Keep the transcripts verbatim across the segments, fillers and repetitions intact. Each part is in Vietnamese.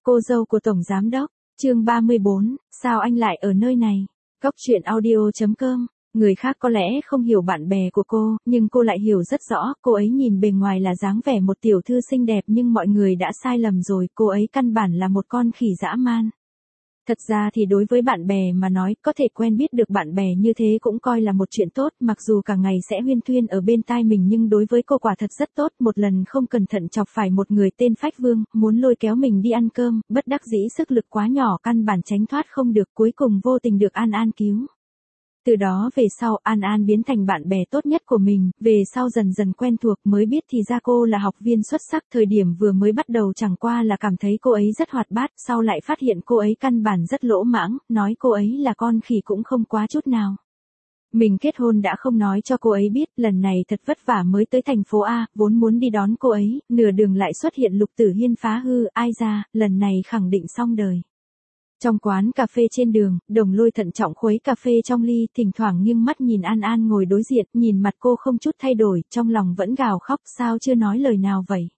Cô dâu của Tổng Giám Đốc, chương ba mươi bốn, sao anh lại ở nơi này? Cóc truyện audio chấm com. Người khác có lẽ không hiểu bạn bè của cô, nhưng cô lại hiểu rất rõ, cô ấy nhìn bề ngoài là dáng vẻ một tiểu thư xinh đẹp nhưng mọi người đã sai lầm rồi, cô ấy căn bản là một con khỉ dã man. Thật ra thì đối với bạn bè mà nói, có thể quen biết được bạn bè như thế cũng coi là một chuyện tốt, mặc dù cả ngày sẽ huyên thuyên ở bên tai mình nhưng đối với cô quả thật rất tốt, một lần không cẩn thận chọc phải một người tên Phách Vương, muốn lôi kéo mình đi ăn cơm, bất đắc dĩ sức lực quá nhỏ căn bản tránh thoát không được, cuối cùng vô tình được An An cứu. Từ đó về sau An An biến thành bạn bè tốt nhất của mình, về sau dần dần quen thuộc mới biết thì ra cô là học viên xuất sắc, thời điểm vừa mới bắt đầu chẳng qua là cảm thấy cô ấy rất hoạt bát, sau lại phát hiện cô ấy căn bản rất lỗ mãng, nói cô ấy là con khỉ cũng không quá chút nào. Mình kết hôn đã không nói cho cô ấy biết, lần này thật vất vả mới tới thành phố A, vốn muốn đi đón cô ấy, nửa đường lại xuất hiện Lục Tử Hiên phá hư, ai ra, lần này khẳng định xong đời. Trong quán cà phê trên đường, Đồng Lôi thận trọng khuấy cà phê trong ly, thỉnh thoảng nghiêng mắt nhìn An An ngồi đối diện, nhìn mặt cô không chút thay đổi, trong lòng vẫn gào khóc, sao chưa nói lời nào vậy?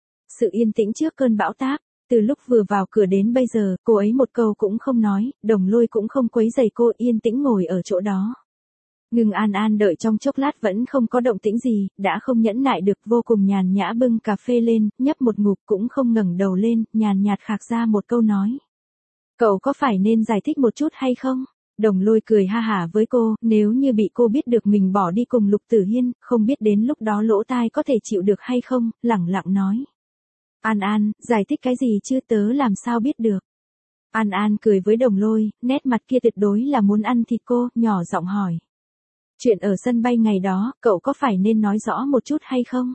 Sự yên tĩnh trước cơn bão táp, từ lúc vừa vào cửa đến bây giờ, cô ấy một câu cũng không nói, Đồng Lôi cũng không quấy rầy cô, yên tĩnh ngồi ở chỗ đó. Nhưng An An đợi trong chốc lát vẫn không có động tĩnh gì, đã không nhẫn nại được, vô cùng nhàn nhã bưng cà phê lên, nhấp một ngụm cũng không ngẩng đầu lên, nhàn nhạt khạc ra một câu nói. Cậu có phải nên giải thích một chút hay không? Đồng Lôi cười ha hả với cô, nếu như bị cô biết được mình bỏ đi cùng Lục Tử Hiên, không biết đến lúc đó lỗ tai có thể chịu được hay không, lẳng lặng nói. An An, giải thích cái gì chứ, tớ làm sao biết được? An An cười với Đồng Lôi, nét mặt kia tuyệt đối là muốn ăn thịt cô, nhỏ giọng hỏi. Chuyện ở sân bay ngày đó, cậu có phải nên nói rõ một chút hay không?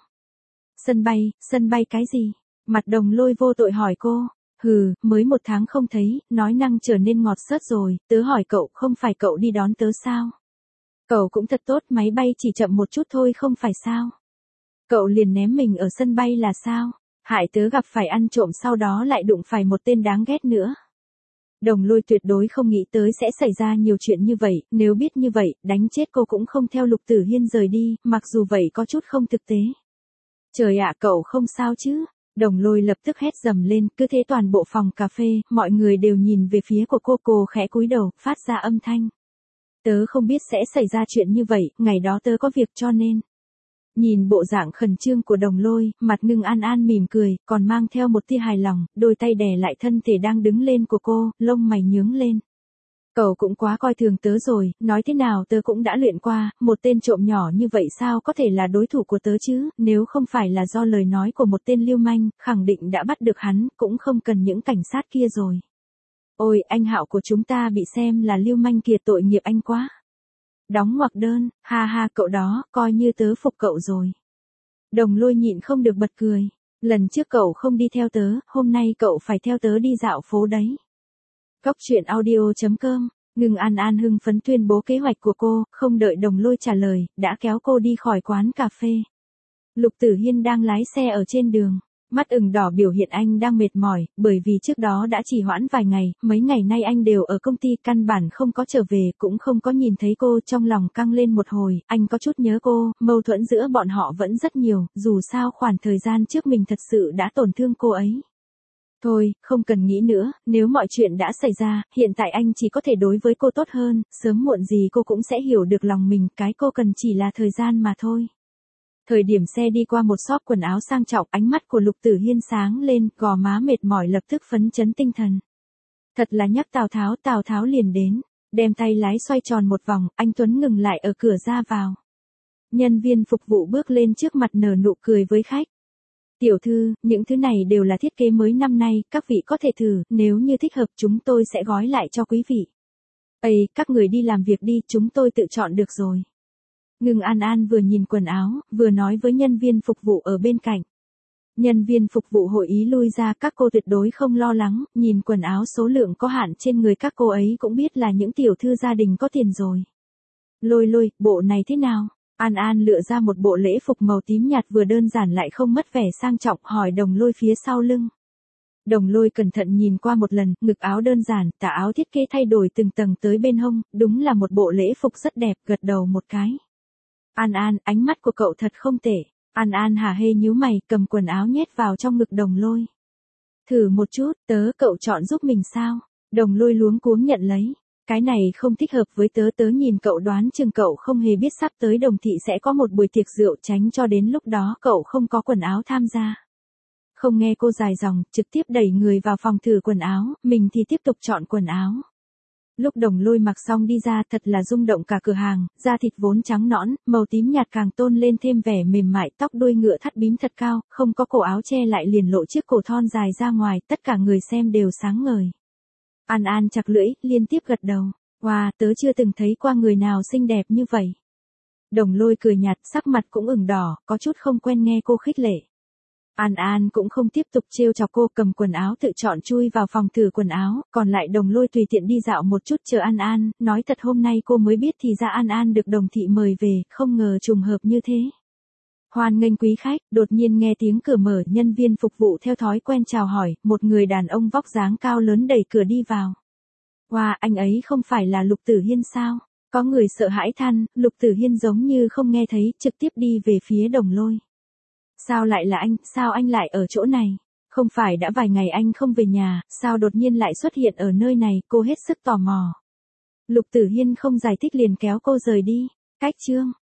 Sân bay, sân bay cái gì? Mặt Đồng Lôi vô tội hỏi cô. Hừ, mới một tháng không thấy, nói năng trở nên ngọt xớt rồi, tớ hỏi cậu, không phải cậu đi đón tớ sao? Cậu cũng thật tốt, máy bay chỉ chậm một chút thôi không phải sao? Cậu liền ném mình ở sân bay là sao? Hại tớ gặp phải ăn trộm sau đó lại đụng phải một tên đáng ghét nữa. Đồng Lôi tuyệt đối không nghĩ tới sẽ xảy ra nhiều chuyện như vậy, nếu biết như vậy, đánh chết cô cũng không theo Lục Tử Hiên rời đi, mặc dù vậy có chút không thực tế. Trời ạ, cậu không sao chứ? Đồng Lôi lập tức hét dầm lên, cứ thế toàn bộ phòng cà phê, mọi người đều nhìn về phía của cô, cô khẽ cúi đầu, phát ra âm thanh. Tớ không biết sẽ xảy ra chuyện như vậy, ngày đó tớ có việc cho nên. Nhìn bộ dạng khẩn trương của Đồng Lôi, mặt ngưng An An mỉm cười, còn mang theo một tia hài lòng, đôi tay đè lại thân thể đang đứng lên của cô, lông mày nhướng lên. Cậu cũng quá coi thường tớ rồi, nói thế nào tớ cũng đã luyện qua, một tên trộm nhỏ như vậy sao có thể là đối thủ của tớ chứ, nếu không phải là do lời nói của một tên lưu manh, khẳng định đã bắt được hắn, cũng không cần những cảnh sát kia rồi. Ôi, anh Hạo của chúng ta bị xem là lưu manh kìa, tội nghiệp anh quá. Đóng ngoặc đơn, ha ha cậu đó, coi như tớ phục cậu rồi. Đồng Lôi nhịn không được bật cười, lần trước cậu không đi theo tớ, hôm nay cậu phải theo tớ đi dạo phố đấy. Cóc truyện audio chấm com, ngừng An An hưng phấn tuyên bố kế hoạch của cô, không đợi Đồng Lôi trả lời, đã kéo cô đi khỏi quán cà phê. Lục Tử Hiên đang lái xe ở trên đường, mắt ửng đỏ biểu hiện anh đang mệt mỏi, bởi vì trước đó đã trì hoãn vài ngày, mấy ngày nay anh đều ở công ty, căn bản không có trở về, cũng không có nhìn thấy cô, trong lòng căng lên một hồi, anh có chút nhớ cô, mâu thuẫn giữa bọn họ vẫn rất nhiều, dù sao khoảng thời gian trước mình thật sự đã tổn thương cô ấy. Thôi, không cần nghĩ nữa, nếu mọi chuyện đã xảy ra, hiện tại anh chỉ có thể đối với cô tốt hơn, sớm muộn gì cô cũng sẽ hiểu được lòng mình, cái cô cần chỉ là thời gian mà thôi. Thời điểm xe đi qua một shop quần áo sang trọng, ánh mắt của Lục Tử Hiên sáng lên, gò má mệt mỏi lập tức phấn chấn tinh thần. Thật là nhắc Tào Tháo, Tào Tháo liền đến, đem tay lái xoay tròn một vòng, anh Tuấn ngừng lại ở cửa ra vào. Nhân viên phục vụ bước lên trước mặt nở nụ cười với khách. Tiểu thư, những thứ này đều là thiết kế mới năm nay, các vị có thể thử, nếu như thích hợp chúng tôi sẽ gói lại cho quý vị. Ây, các người đi làm việc đi, chúng tôi tự chọn được rồi. Ngưng An An vừa nhìn quần áo, vừa nói với nhân viên phục vụ ở bên cạnh. Nhân viên phục vụ hội ý lui ra, các cô tuyệt đối không lo lắng, nhìn quần áo số lượng có hạn trên người các cô ấy cũng biết là những tiểu thư gia đình có tiền rồi. Lôi Lôi, bộ này thế nào? An An lựa ra một bộ lễ phục màu tím nhạt vừa đơn giản lại không mất vẻ sang trọng, hỏi Đồng Lôi phía sau lưng. Đồng Lôi cẩn thận nhìn qua một lần, ngực áo đơn giản, tà áo thiết kế thay đổi từng tầng tới bên hông, đúng là một bộ lễ phục rất đẹp, gật đầu một cái. An An, ánh mắt của cậu thật không tệ. An An hả hê nhíu mày, cầm quần áo nhét vào trong ngực Đồng Lôi. Thử một chút, tớ cậu chọn giúp mình sao? Đồng Lôi luống cuống nhận lấy. Cái này không thích hợp với tớ, tớ nhìn cậu đoán chừng cậu không hề biết sắp tới Đồng Thị sẽ có một buổi tiệc rượu, tránh cho đến lúc đó cậu không có quần áo tham gia. Không nghe cô dài dòng, trực tiếp đẩy người vào phòng thử quần áo, mình thì tiếp tục chọn quần áo. Lúc Đồng Lôi mặc xong đi ra thật là rung động cả cửa hàng, da thịt vốn trắng nõn, màu tím nhạt càng tôn lên thêm vẻ mềm mại, tóc đuôi ngựa thắt bím thật cao, không có cổ áo che lại liền lộ chiếc cổ thon dài ra ngoài, tất cả người xem đều sáng ngời. An An chặt lưỡi, liên tiếp gật đầu. Wow, tớ chưa từng thấy qua người nào xinh đẹp như vậy. Đồng Lôi cười nhạt, sắc mặt cũng ửng đỏ, có chút không quen nghe cô khích lệ. An An cũng không tiếp tục trêu chọc cô, cầm quần áo tự chọn chui vào phòng thử quần áo, còn lại Đồng Lôi tùy tiện đi dạo một chút chờ An An, nói thật hôm nay cô mới biết thì ra An An được Đồng Thị mời về, không ngờ trùng hợp như thế. Hoan nghênh quý khách, đột nhiên nghe tiếng cửa mở, nhân viên phục vụ theo thói quen chào hỏi, một người đàn ông vóc dáng cao lớn đẩy cửa đi vào. Wow, anh ấy không phải là Lục Tử Hiên sao? Có người sợ hãi than, Lục Tử Hiên giống như không nghe thấy, trực tiếp đi về phía Đồng Lôi. Sao lại là anh, sao anh lại ở chỗ này? Không phải đã vài ngày anh không về nhà, sao đột nhiên lại xuất hiện ở nơi này, cô hết sức tò mò. Lục Tử Hiên không giải thích liền kéo cô rời đi. Cách chương